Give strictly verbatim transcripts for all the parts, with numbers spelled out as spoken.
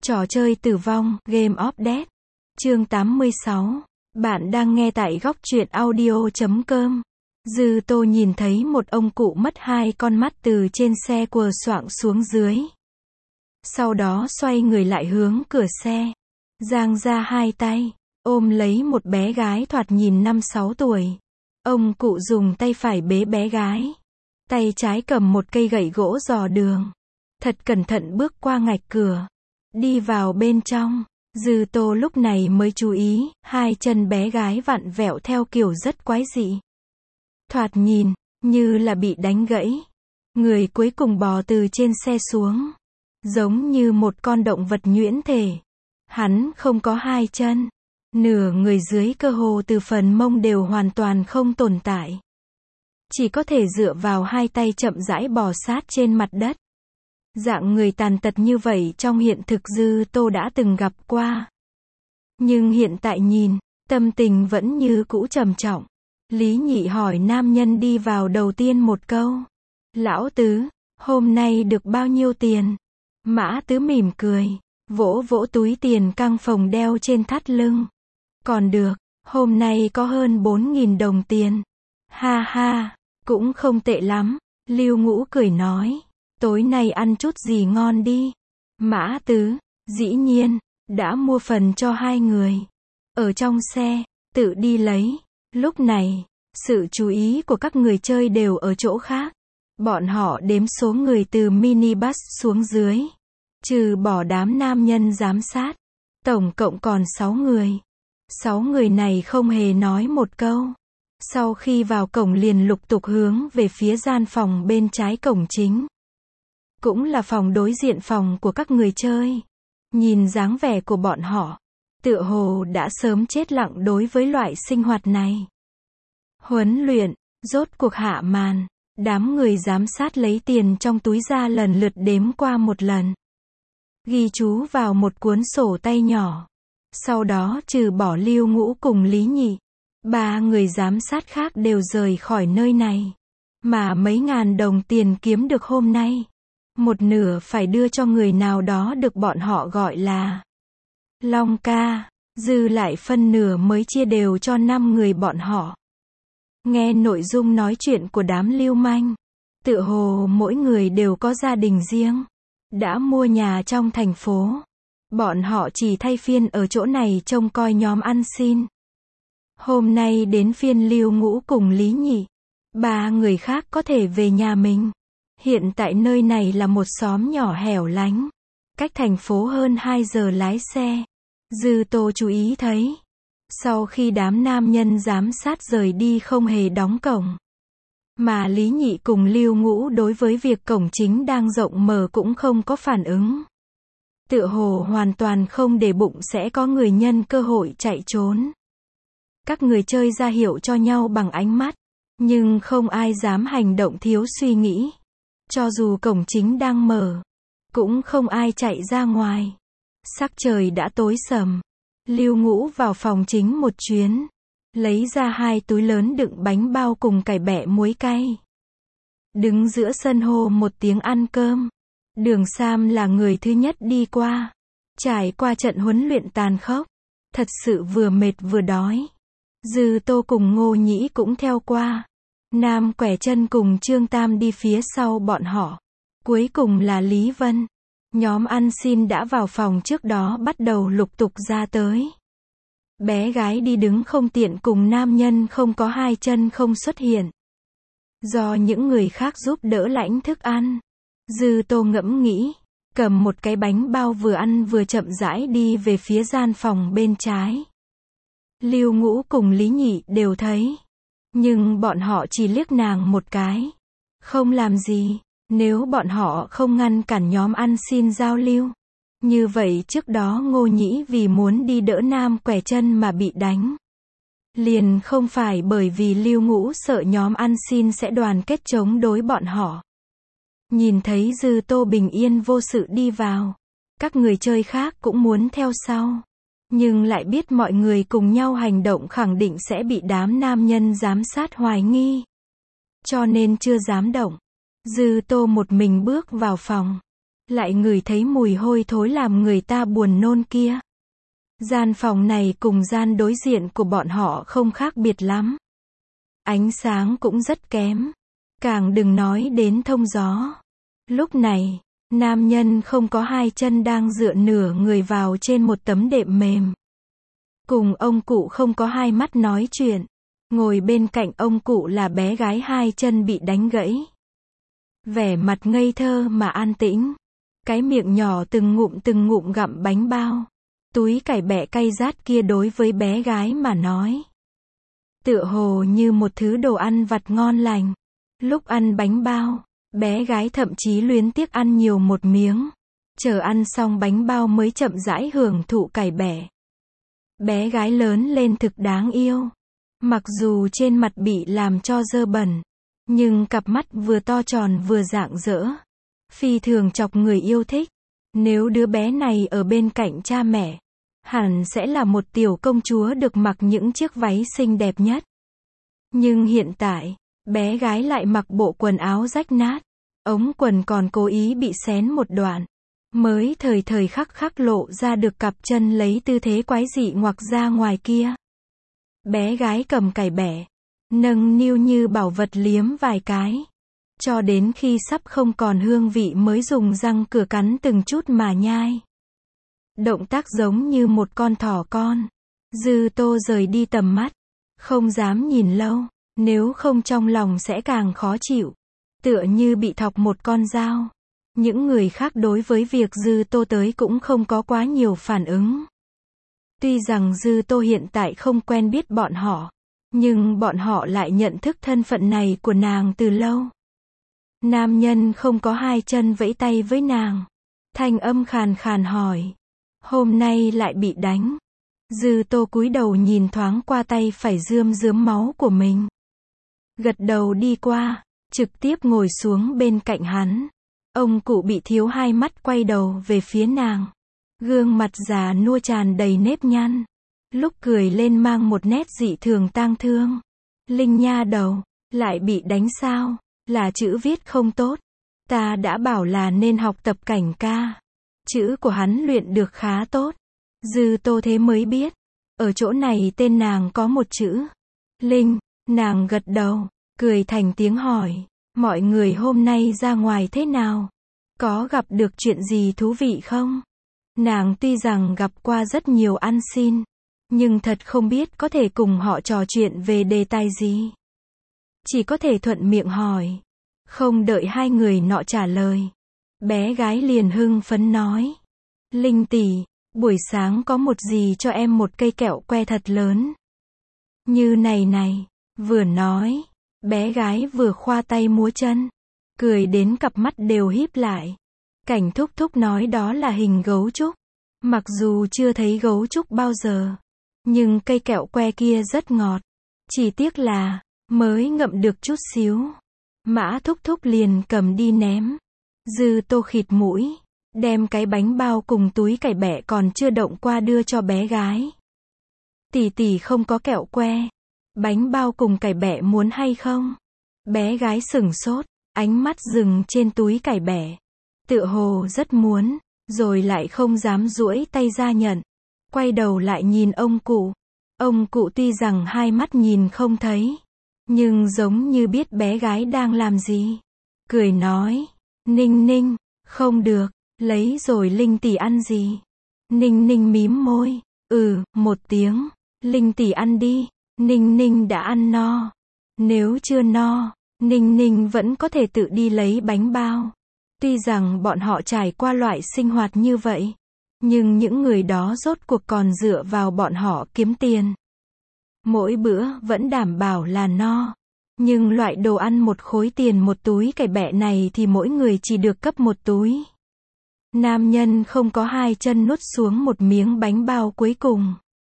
Trò chơi tử vong, Game of Death. Chương tám mươi sáu. Bạn đang nghe tại góc truyện audio chấm com. Dư Tô nhìn thấy một ông cụ mất hai con mắt từ trên xe quờ xoạng xuống dưới. Sau đó xoay người lại hướng cửa xe. Giang ra hai tay, ôm lấy một bé gái thoạt nhìn năm sáu tuổi. Ông cụ dùng tay phải bế bé gái. Tay trái cầm một cây gậy gỗ dò đường. Thật cẩn thận bước qua ngạch cửa. Đi vào bên trong. Dư Tô lúc này mới chú ý, hai chân bé gái vặn vẹo theo kiểu rất quái dị. Thoạt nhìn, như là bị đánh gãy. Người cuối cùng bò từ trên xe xuống. Giống như một con động vật nhuyễn thể. Hắn không có hai chân. Nửa người dưới cơ hồ từ phần mông đều hoàn toàn không tồn tại. Chỉ có thể dựa vào hai tay chậm rãi bò sát trên mặt đất. Dạng người tàn tật như vậy trong hiện thực Dư Tô đã từng gặp qua. Nhưng hiện tại nhìn, tâm tình vẫn như cũ trầm trọng. Lý Nhị hỏi nam nhân đi vào đầu tiên một câu. Lão Tứ, hôm nay được bao nhiêu tiền? Mã Tứ mỉm cười, vỗ vỗ túi tiền căng phồng đeo trên thắt lưng. Còn được, hôm nay có hơn bốn nghìn đồng tiền. Ha ha, cũng không tệ lắm. Lưu Ngũ cười nói. Tối nay ăn chút gì ngon đi. Mã Tứ, dĩ nhiên, đã mua phần cho hai người. Ở trong xe, tự đi lấy. Lúc này, sự chú ý của các người chơi đều ở chỗ khác. Bọn họ đếm số người từ minibus xuống dưới. Trừ bỏ đám nam nhân giám sát. Tổng cộng còn sáu người. Sáu người này không hề nói một câu. Sau khi vào cổng liền lục tục hướng về phía gian phòng bên trái cổng chính. Cũng là phòng đối diện phòng của các người chơi. Nhìn dáng vẻ của bọn họ, tựa hồ đã sớm chết lặng đối với loại sinh hoạt này. Huấn luyện, rốt cuộc hạ màn. Đám người giám sát lấy tiền trong túi ra lần lượt đếm qua một lần. Ghi chú vào một cuốn sổ tay nhỏ. Sau đó trừ bỏ Lưu Ngũ cùng Lý Nhị, ba người giám sát khác đều rời khỏi nơi này. Mà mấy ngàn đồng tiền kiếm được hôm nay, một nửa phải đưa cho người nào đó được bọn họ gọi là Long ca, dư lại phân nửa mới chia đều cho năm người bọn họ. Nghe nội dung nói chuyện của đám lưu manh, tựa hồ mỗi người đều có gia đình riêng, đã mua nhà trong thành phố. Bọn họ chỉ thay phiên ở chỗ này trông coi nhóm ăn xin. Hôm nay đến phiên Lưu Ngũ cùng Lý Nhị, ba người khác có thể về nhà mình. Hiện tại nơi này là một xóm nhỏ hẻo lánh, cách thành phố hơn hai giờ lái xe. Dư Tô chú ý thấy, sau khi đám nam nhân giám sát rời đi không hề đóng cổng. Mà Lý Nhị cùng Lưu Ngũ đối với việc cổng chính đang rộng mở cũng không có phản ứng. Tựa hồ hoàn toàn không để bụng sẽ có người nhân cơ hội chạy trốn. Các người chơi ra hiệu cho nhau bằng ánh mắt, nhưng không ai dám hành động thiếu suy nghĩ. Cho dù cổng chính đang mở, cũng không ai chạy ra ngoài. Sắc trời đã tối sầm. Lưu Ngũ vào phòng chính một chuyến, lấy ra hai túi lớn đựng bánh bao cùng cải bẹ muối cay. Đứng giữa sân hô một tiếng ăn cơm. Đường Sam là người thứ nhất đi qua. Trải qua trận huấn luyện tàn khốc, thật sự vừa mệt vừa đói. Dư Tô cùng Ngô Nhĩ cũng theo qua. Nam Quẻ Chân cùng Trương Tam đi phía sau bọn họ. Cuối cùng là Lý Vân. Nhóm ăn xin đã vào phòng trước đó bắt đầu lục tục ra tới. Bé gái đi đứng không tiện cùng nam nhân không có hai chân không xuất hiện. Do những người khác giúp đỡ lãnh thức ăn. Dư Tô ngẫm nghĩ, cầm một cái bánh bao vừa ăn vừa chậm rãi đi về phía gian phòng bên trái. Lưu Ngũ cùng Lý Nhị đều thấy. Nhưng bọn họ chỉ liếc nàng một cái. Không làm gì. Nếu bọn họ không ngăn cản nhóm ăn xin giao lưu. Như vậy trước đó Ngô Nhĩ vì muốn đi đỡ Nam Quẻ Chân mà bị đánh. Liền không phải bởi vì Lưu Ngũ sợ nhóm ăn xin sẽ đoàn kết chống đối bọn họ. Nhìn thấy Dư Tô bình yên vô sự đi vào. Các người chơi khác cũng muốn theo sau. Nhưng lại biết mọi người cùng nhau hành động khẳng định sẽ bị đám nam nhân giám sát hoài nghi. Cho nên chưa dám động. Dư Tô một mình bước vào phòng. lại ngửi thấy mùi hôi thối làm người ta buồn nôn kia. Gian phòng này cùng gian đối diện của bọn họ không khác biệt lắm. Ánh sáng cũng rất kém. Càng đừng nói đến thông gió. Lúc này, nam nhân không có hai chân đang dựa nửa người vào trên một tấm đệm mềm. Cùng ông cụ không có hai mắt nói chuyện. Ngồi bên cạnh ông cụ là bé gái hai chân bị đánh gãy. Vẻ mặt ngây thơ mà an tĩnh. Cái miệng nhỏ từng ngụm từng ngụm gặm bánh bao. Túi cải bẹ cay rát kia đối với bé gái mà nói. Tựa hồ như một thứ đồ ăn vặt ngon lành. Lúc ăn bánh bao, bé gái thậm chí luyến tiếc ăn nhiều một miếng. Chờ ăn xong bánh bao mới chậm rãi hưởng thụ cải bẹ. Bé gái lớn lên thực đáng yêu. Mặc dù trên mặt bị làm cho dơ bẩn, nhưng cặp mắt vừa to tròn vừa rạng rỡ. Phi thường chọc người yêu thích. Nếu đứa bé này ở bên cạnh cha mẹ, hẳn sẽ là một tiểu công chúa được mặc những chiếc váy xinh đẹp nhất. Nhưng hiện tại, bé gái lại mặc bộ quần áo rách nát. Ống quần còn cố ý bị xén một đoạn. Mới thời thời khắc khắc lộ ra được cặp chân lấy tư thế quái dị ngoặc ra ngoài kia. Bé gái cầm cải bẹ, nâng niu như bảo vật liếm vài cái. Cho đến khi sắp không còn hương vị mới dùng răng cửa cắn từng chút mà nhai. Động tác giống như một con thỏ con. Dư Tô rời đi tầm mắt. Không dám nhìn lâu, nếu không trong lòng sẽ càng khó chịu. Tựa như bị thọc một con dao. Những người khác đối với việc Dư Tô tới cũng không có quá nhiều phản ứng. Tuy rằng Dư Tô hiện tại không quen biết bọn họ, nhưng bọn họ lại nhận thức thân phận này của nàng từ lâu. Nam nhân không có hai chân vẫy tay với nàng. Thanh âm khàn khàn hỏi. Hôm nay lại bị đánh. Dư Tô cúi đầu nhìn thoáng qua tay phải rươm rớm máu của mình. Gật đầu đi qua, trực tiếp ngồi xuống bên cạnh hắn. Ông cụ bị thiếu hai mắt quay đầu về phía nàng. Gương mặt già nua tràn đầy nếp nhăn. Lúc cười lên mang một nét dị thường tang thương. Linh nha đầu, lại bị đánh sao? Là chữ viết không tốt. Ta đã bảo là nên học tập cảnh ca. Chữ của hắn luyện được khá tốt. Dư Tô thế mới biết. Ở chỗ này tên nàng có một chữ. Linh, nàng gật đầu, cười thành tiếng hỏi. Mọi người hôm nay ra ngoài thế nào? Có gặp được chuyện gì thú vị không? Nàng tuy rằng gặp qua rất nhiều ăn xin, nhưng thật không biết có thể cùng họ trò chuyện về đề tài gì. Chỉ có thể thuận miệng hỏi. Không đợi hai người nọ trả lời, bé gái liền hưng phấn nói. Linh tỷ, buổi sáng có một gì cho em một cây kẹo que thật lớn. Như này này, vừa nói, bé gái vừa khoa tay múa chân, cười đến cặp mắt đều híp lại. Cảnh thúc thúc nói đó là hình gấu trúc. Mặc dù chưa thấy gấu trúc bao giờ, nhưng cây kẹo que kia rất ngọt. Chỉ tiếc là, mới ngậm được chút xíu. Mã thúc thúc liền cầm đi ném. Dư Tô khịt mũi, đem cái bánh bao cùng túi cải bẹ còn chưa động qua đưa cho bé gái. Tỷ tỷ không có kẹo que. Bánh bao cùng cải bẹ muốn hay không? Bé gái sửng sốt, ánh mắt dừng trên túi cải bẹ. Tựa hồ rất muốn, rồi lại không dám duỗi tay ra nhận. Quay đầu lại nhìn ông cụ. Ông cụ tuy rằng hai mắt nhìn không thấy, nhưng giống như biết bé gái đang làm gì. Cười nói, Ninh Ninh, không được, lấy rồi Linh tỷ ăn gì? Ninh Ninh mím môi, ừ, một tiếng, Linh tỷ ăn đi. Ninh Ninh đã ăn no. Nếu chưa no, Ninh Ninh vẫn có thể tự đi lấy bánh bao. Tuy rằng bọn họ trải qua loại sinh hoạt như vậy, nhưng những người đó rốt cuộc còn dựa vào bọn họ kiếm tiền. Mỗi bữa vẫn đảm bảo là no. Nhưng loại đồ ăn một khối tiền một túi cải bẹ này thì mỗi người chỉ được cấp một túi. Nam nhân không có hai chân nuốt xuống một miếng bánh bao cuối cùng.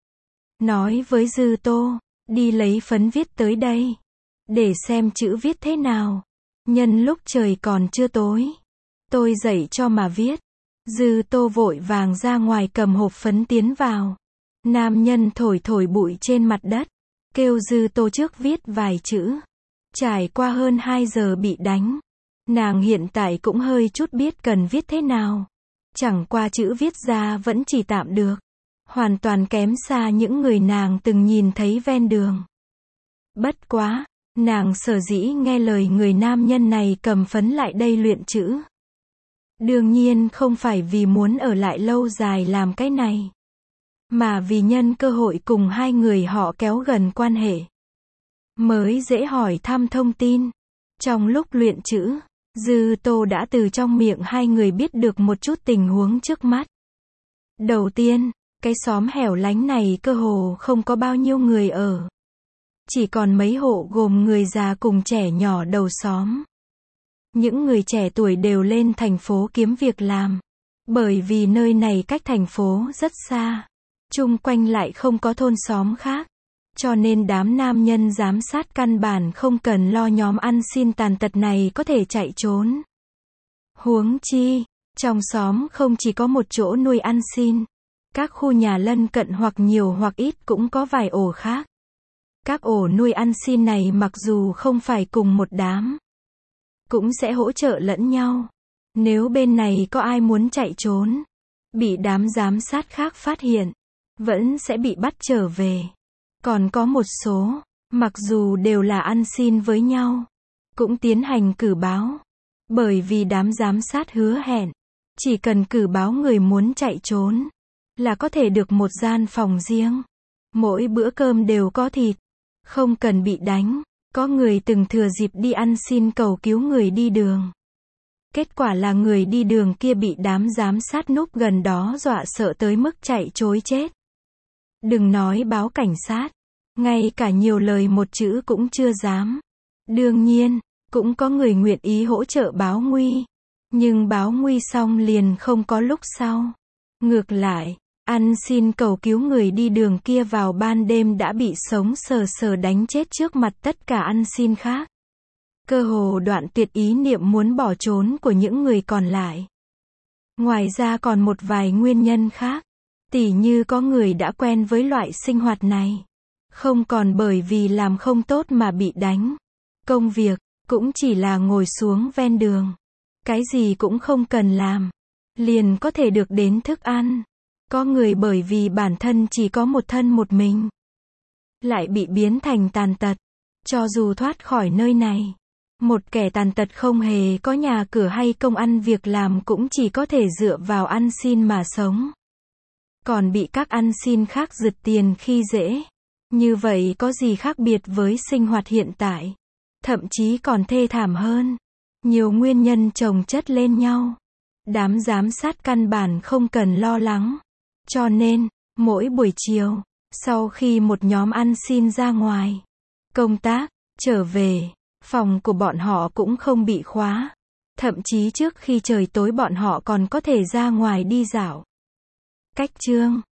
Nói với Dư Tô, đi lấy phấn viết tới đây. Để xem chữ viết thế nào. Nhân lúc trời còn chưa tối, tôi dạy cho mà viết. Dư Tô vội vàng ra ngoài cầm hộp phấn tiến vào. Nam nhân thổi thổi bụi trên mặt đất, kêu Dư Tô trước viết vài chữ. Trải qua hơn hai giờ bị đánh, Nàng hiện tại cũng hơi chút biết cần viết thế nào. Chẳng qua chữ viết ra vẫn chỉ tạm được. Hoàn toàn kém xa những người nàng từng nhìn thấy ven đường. Bất quá, nàng sở dĩ nghe lời người nam nhân này cầm phấn lại đây luyện chữ. Đương nhiên không phải vì muốn ở lại lâu dài làm cái này. Mà vì nhân cơ hội cùng hai người họ kéo gần quan hệ. Mới dễ hỏi thăm thông tin. Trong lúc luyện chữ, Dư Tô đã từ trong miệng hai người biết được một chút tình huống trước mắt. Đầu tiên, cái xóm hẻo lánh này cơ hồ không có bao nhiêu người ở. Chỉ còn mấy hộ gồm người già cùng trẻ nhỏ đầu xóm. Những người trẻ tuổi đều lên thành phố kiếm việc làm. Bởi vì nơi này cách thành phố rất xa. Chung quanh lại không có thôn xóm khác. Cho nên đám nam nhân giám sát căn bản không cần lo nhóm ăn xin tàn tật này có thể chạy trốn. Huống chi, trong xóm không chỉ có một chỗ nuôi ăn xin. Các khu nhà lân cận hoặc nhiều hoặc ít cũng có vài ổ khác. Các ổ nuôi ăn xin này mặc dù không phải cùng một đám, cũng sẽ hỗ trợ lẫn nhau. Nếu bên này có ai muốn chạy trốn, bị đám giám sát khác phát hiện, vẫn sẽ bị bắt trở về. Còn có một số, mặc dù đều là ăn xin với nhau, cũng tiến hành cử báo. Bởi vì đám giám sát hứa hẹn, chỉ cần cử báo người muốn chạy trốn, là có thể được một gian phòng riêng. Mỗi bữa cơm đều có thịt, không cần bị đánh. Có người từng thừa dịp đi ăn xin cầu cứu người đi đường. Kết quả là người đi đường kia bị đám giám sát núp gần đó dọa sợ tới mức chạy trối chết. Đừng nói báo cảnh sát, ngay cả nhiều lời một chữ cũng chưa dám. Đương nhiên, cũng có người nguyện ý hỗ trợ báo nguy. Nhưng báo nguy xong liền không có lúc sau. Ngược lại, ăn xin cầu cứu người đi đường kia vào ban đêm đã bị sống sờ sờ đánh chết trước mặt tất cả ăn xin khác. Cơ hồ đoạn tuyệt ý niệm muốn bỏ trốn của những người còn lại. Ngoài ra còn một vài nguyên nhân khác. Tỉ như có người đã quen với loại sinh hoạt này. Không còn bởi vì làm không tốt mà bị đánh. Công việc, cũng chỉ là ngồi xuống ven đường. Cái gì cũng không cần làm. Liền có thể được đến thức ăn. Có người bởi vì bản thân chỉ có một thân một mình, lại bị biến thành tàn tật. Cho dù thoát khỏi nơi này, một kẻ tàn tật không hề có nhà cửa hay công ăn việc làm cũng chỉ có thể dựa vào ăn xin mà sống. Còn bị các ăn xin khác giật tiền khi dễ. Như vậy có gì khác biệt với sinh hoạt hiện tại? Thậm chí còn thê thảm hơn. Nhiều nguyên nhân chồng chất lên nhau. Đám giám sát căn bản không cần lo lắng. Cho nên, mỗi buổi chiều, sau khi một nhóm ăn xin ra ngoài công tác, trở về, phòng của bọn họ cũng không bị khóa. Thậm chí trước khi trời tối bọn họ còn có thể ra ngoài đi dạo. Cách chương